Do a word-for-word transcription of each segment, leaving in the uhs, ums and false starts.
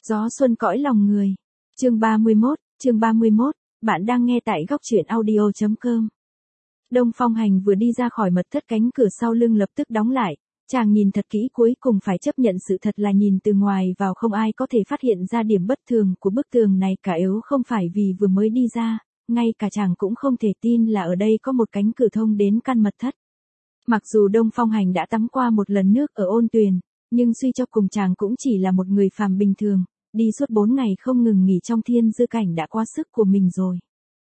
Gió xuân cõi lòng người. Chương ba mươi mốt, chương ba mươi mốt, bạn đang nghe tại góc truyện audio chấm com. Đông Phong Hành vừa đi ra khỏi mật thất, cánh cửa sau lưng lập tức đóng lại. Chàng nhìn thật kỹ, cuối cùng phải chấp nhận sự thật là nhìn từ ngoài vào không ai có thể phát hiện ra điểm bất thường của bức tường này cả, yếu không phải vì vừa mới đi ra, ngay cả chàng cũng không thể tin là ở đây có một cánh cửa thông đến căn mật thất. Mặc dù Đông Phong Hành đã tắm qua một lần nước ở ôn tuyền, nhưng suy cho cùng chàng cũng chỉ là một người phàm bình thường, đi suốt bốn ngày không ngừng nghỉ trong thiên dư cảnh đã quá sức của mình rồi.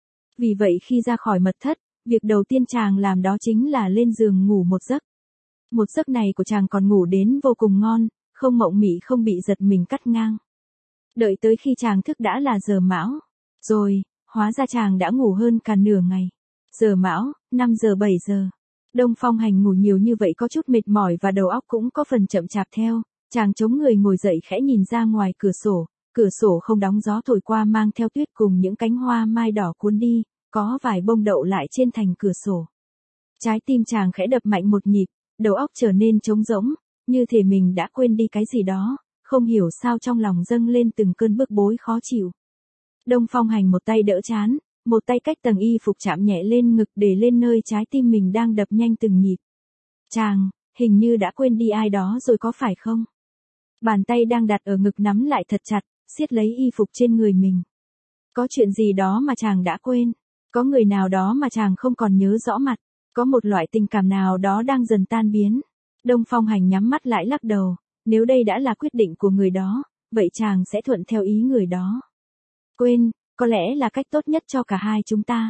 Vì vậy khi ra khỏi mật thất, việc đầu tiên chàng làm đó chính là lên giường ngủ một giấc. Một giấc này của chàng còn ngủ đến vô cùng ngon, không mộng mị, không bị giật mình cắt ngang. Đợi tới khi chàng thức đã là giờ mão. Rồi, hóa ra chàng đã ngủ hơn cả nửa ngày. Giờ mão, năm giờ bảy giờ. Đông Phong Hành ngủ nhiều như vậy có chút mệt mỏi và đầu óc cũng có phần chậm chạp theo. Chàng chống người ngồi dậy khẽ nhìn ra ngoài cửa sổ. Cửa sổ không đóng, gió thổi qua mang theo tuyết cùng những cánh hoa mai đỏ cuốn đi, có vài bông đậu lại trên thành cửa sổ. Trái tim chàng khẽ đập mạnh một nhịp, đầu óc trở nên trống rỗng, như thể mình đã quên đi cái gì đó, không hiểu sao trong lòng dâng lên từng cơn bức bối khó chịu. Đông Phong Hành một tay đỡ trán, một tay cách tầng y phục chạm nhẹ lên ngực để lên nơi trái tim mình đang đập nhanh từng nhịp. Chàng, hình như đã quên đi ai đó rồi có phải không? Bàn tay đang đặt ở ngực nắm lại thật chặt, siết lấy y phục trên người mình. Có chuyện gì đó mà chàng đã quên, có người nào đó mà chàng không còn nhớ rõ mặt, có một loại tình cảm nào đó đang dần tan biến. Đông Phong Hành nhắm mắt lại lắc đầu, nếu đây đã là quyết định của người đó, vậy chàng sẽ thuận theo ý người đó. Quên, có lẽ là cách tốt nhất cho cả hai chúng ta.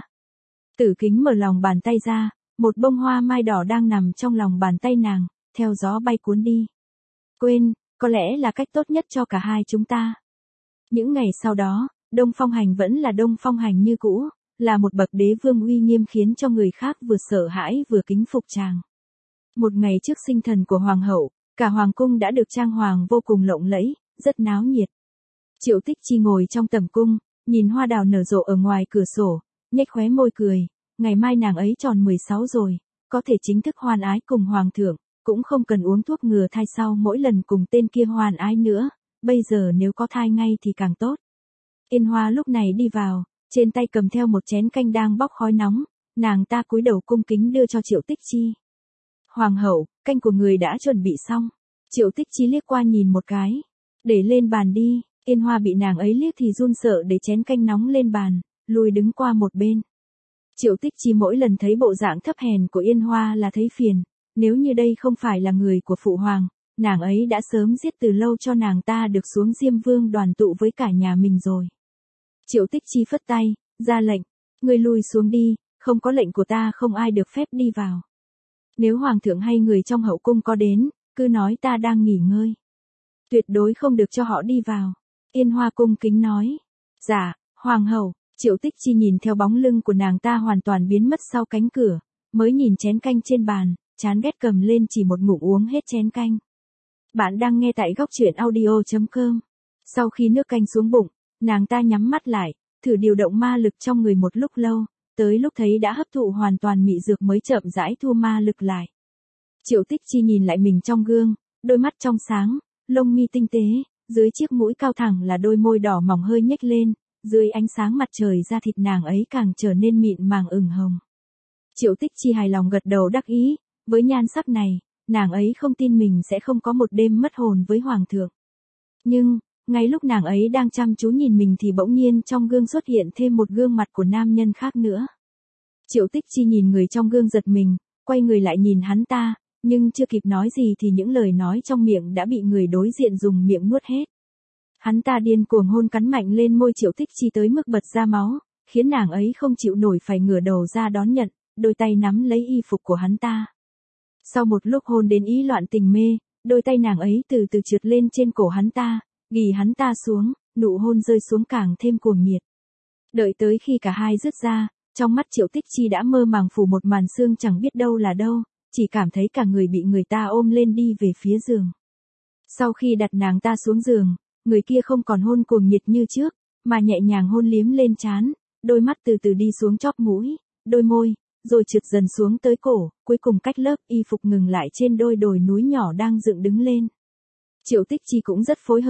Tử Kính mở lòng bàn tay ra, một bông hoa mai đỏ đang nằm trong lòng bàn tay nàng, theo gió bay cuốn đi. Quên, có lẽ là cách tốt nhất cho cả hai chúng ta. Những ngày sau đó, Đông Phong Hành vẫn là Đông Phong Hành như cũ, là một bậc đế vương uy nghiêm khiến cho người khác vừa sợ hãi vừa kính phục chàng. Một ngày trước sinh thần của hoàng hậu, cả hoàng cung đã được trang hoàng vô cùng lộng lẫy, rất náo nhiệt. Triệu Tích Chi ngồi trong tầm cung, nhìn hoa đào nở rộ ở ngoài cửa sổ, nhếch khóe môi cười, ngày mai nàng ấy tròn mười sáu rồi, có thể chính thức hoan ái cùng hoàng thượng, cũng không cần uống thuốc ngừa thai sau mỗi lần cùng tên kia hoan ái nữa, bây giờ nếu có thai ngay thì càng tốt. Yên Hoa lúc này đi vào, trên tay cầm theo một chén canh đang bốc khói nóng, nàng ta cúi đầu cung kính đưa cho Triệu Tích Chi. Hoàng hậu, canh của người đã chuẩn bị xong. Triệu Tích Chi liếc qua nhìn một cái, để lên bàn đi. Yên Hoa bị nàng ấy liếc thì run sợ để chén canh nóng lên bàn, lùi đứng qua một bên. Triệu Tích Chi mỗi lần thấy bộ dạng thấp hèn của Yên Hoa là thấy phiền, nếu như đây không phải là người của phụ hoàng, nàng ấy đã sớm giết từ lâu cho nàng ta được xuống Diêm Vương đoàn tụ với cả nhà mình rồi. Triệu Tích Chi phất tay, ra lệnh, ngươi lùi xuống đi, không có lệnh của ta không ai được phép đi vào. Nếu hoàng thượng hay người trong hậu cung có đến, cứ nói ta đang nghỉ ngơi. Tuyệt đối không được cho họ đi vào. Yên Hoa cung kính nói. Dạ, hoàng hậu. Triệu Tích Chi nhìn theo bóng lưng của nàng ta hoàn toàn biến mất sau cánh cửa, mới nhìn chén canh trên bàn, chán ghét cầm lên chỉ một ngụm uống hết chén canh. Bạn đang nghe tại góc truyện audio chấm com. Sau khi nước canh xuống bụng, nàng ta nhắm mắt lại, thử điều động ma lực trong người một lúc lâu, tới lúc thấy đã hấp thụ hoàn toàn mị dược mới chậm rãi thu ma lực lại. Triệu Tích Chi nhìn lại mình trong gương, đôi mắt trong sáng, lông mi tinh tế, dưới chiếc mũi cao thẳng là đôi môi đỏ mỏng hơi nhếch lên, dưới ánh sáng mặt trời da thịt nàng ấy càng trở nên mịn màng ửng hồng. Triệu Tích Chi hài lòng gật đầu đắc ý, với nhan sắc này, nàng ấy không tin mình sẽ không có một đêm mất hồn với hoàng thượng. Nhưng, ngay lúc nàng ấy đang chăm chú nhìn mình thì bỗng nhiên trong gương xuất hiện thêm một gương mặt của nam nhân khác nữa. Triệu Tích Chi nhìn người trong gương giật mình, quay người lại nhìn hắn ta, nhưng chưa kịp nói gì thì những lời nói trong miệng đã bị người đối diện dùng miệng nuốt hết. Hắn ta điên cuồng hôn cắn mạnh lên môi Triệu Tích Chi tới mức bật ra máu, khiến nàng ấy không chịu nổi phải ngửa đầu ra đón nhận, đôi tay nắm lấy y phục của hắn ta. Sau một lúc hôn đến ý loạn tình mê, đôi tay nàng ấy từ từ trượt lên trên cổ hắn ta, ghì hắn ta xuống, nụ hôn rơi xuống càng thêm cuồng nhiệt. Đợi tới khi cả hai dứt ra, trong mắt Triệu Tích Chi đã mơ màng phủ một màn sương chẳng biết đâu là đâu, chỉ cảm thấy cả người bị người ta ôm lên đi về phía giường. Sau khi đặt nàng ta xuống giường, người kia không còn hôn cuồng nhiệt như trước, mà nhẹ nhàng hôn liếm lên trán, đôi mắt từ từ đi xuống chóp mũi, đôi môi, rồi trượt dần xuống tới cổ, cuối cùng cách lớp y phục ngừng lại trên đôi đồi núi nhỏ đang dựng đứng lên. Triệu Tích Chi cũng rất phối hợp,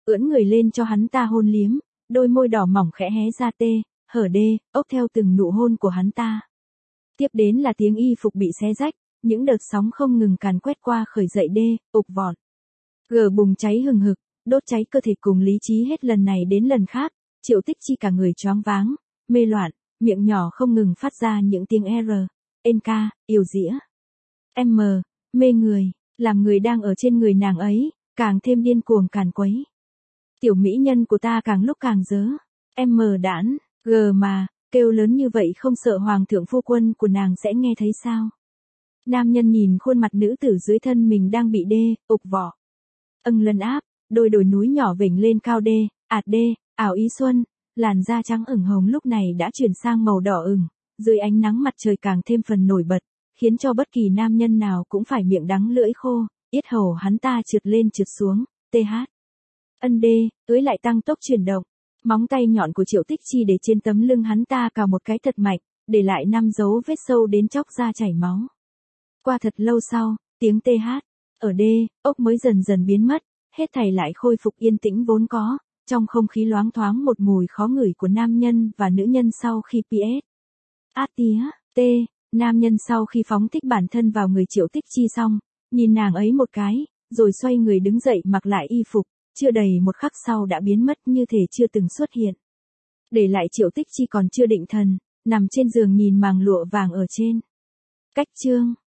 ưỡn người lên cho hắn ta hôn liếm, đôi môi đỏ mỏng khẽ hé ra tê, hở đê, ốc theo từng nụ hôn của hắn ta. Tiếp đến là tiếng y phục bị xé rách, những đợt sóng không ngừng càn quét qua khởi dậy đê, ục vọt. Gờ bùng cháy hừng hực, đốt cháy cơ thể cùng lý trí hết lần này đến lần khác, Triệu Tích Chi cả người choáng váng, mê loạn, miệng nhỏ không ngừng phát ra những tiếng R, N K, yêu dĩa. M, mê người, làm người đang ở trên người nàng ấy, càng thêm điên cuồng càn quấy. Tiểu mỹ nhân của ta càng lúc càng dớ. M đãn, G mà, kêu lớn như vậy không sợ hoàng thượng phu quân của nàng sẽ nghe thấy sao? Nam nhân nhìn khuôn mặt nữ tử dưới thân mình đang bị đê, ục vỏ. Âng lân áp, đôi đồi núi nhỏ vểnh lên cao đê, ạt đê, ảo ý xuân, làn da trắng ửng hồng lúc này đã chuyển sang màu đỏ ửng, dưới ánh nắng mặt trời càng thêm phần nổi bật, khiến cho bất kỳ nam nhân nào cũng phải miệng đắng lưỡi khô, yết hầu hắn ta trượt lên trượt xuống, th. Ân đê, ưới lại tăng tốc chuyển động, móng tay nhọn của Triệu Tích Chi để trên tấm lưng hắn ta cào một cái thật mạnh, để lại năm dấu vết sâu đến chóc ra chảy máu. Qua thật lâu sau, tiếng th, ở đê, ốc mới dần dần biến mất, hết thảy lại khôi phục yên tĩnh vốn có, trong không khí loáng thoáng một mùi khó ngửi của nam nhân và nữ nhân sau khi pê ét. Át tía, t, nam nhân sau khi phóng thích bản thân vào người Triệu Tích Chi xong, nhìn nàng ấy một cái, rồi xoay người đứng dậy mặc lại y phục, chưa đầy một khắc sau đã biến mất như thể chưa từng xuất hiện. Để lại Triệu Tích Chi còn chưa định thần, nằm trên giường nhìn màng lụa vàng ở trên. Cách chương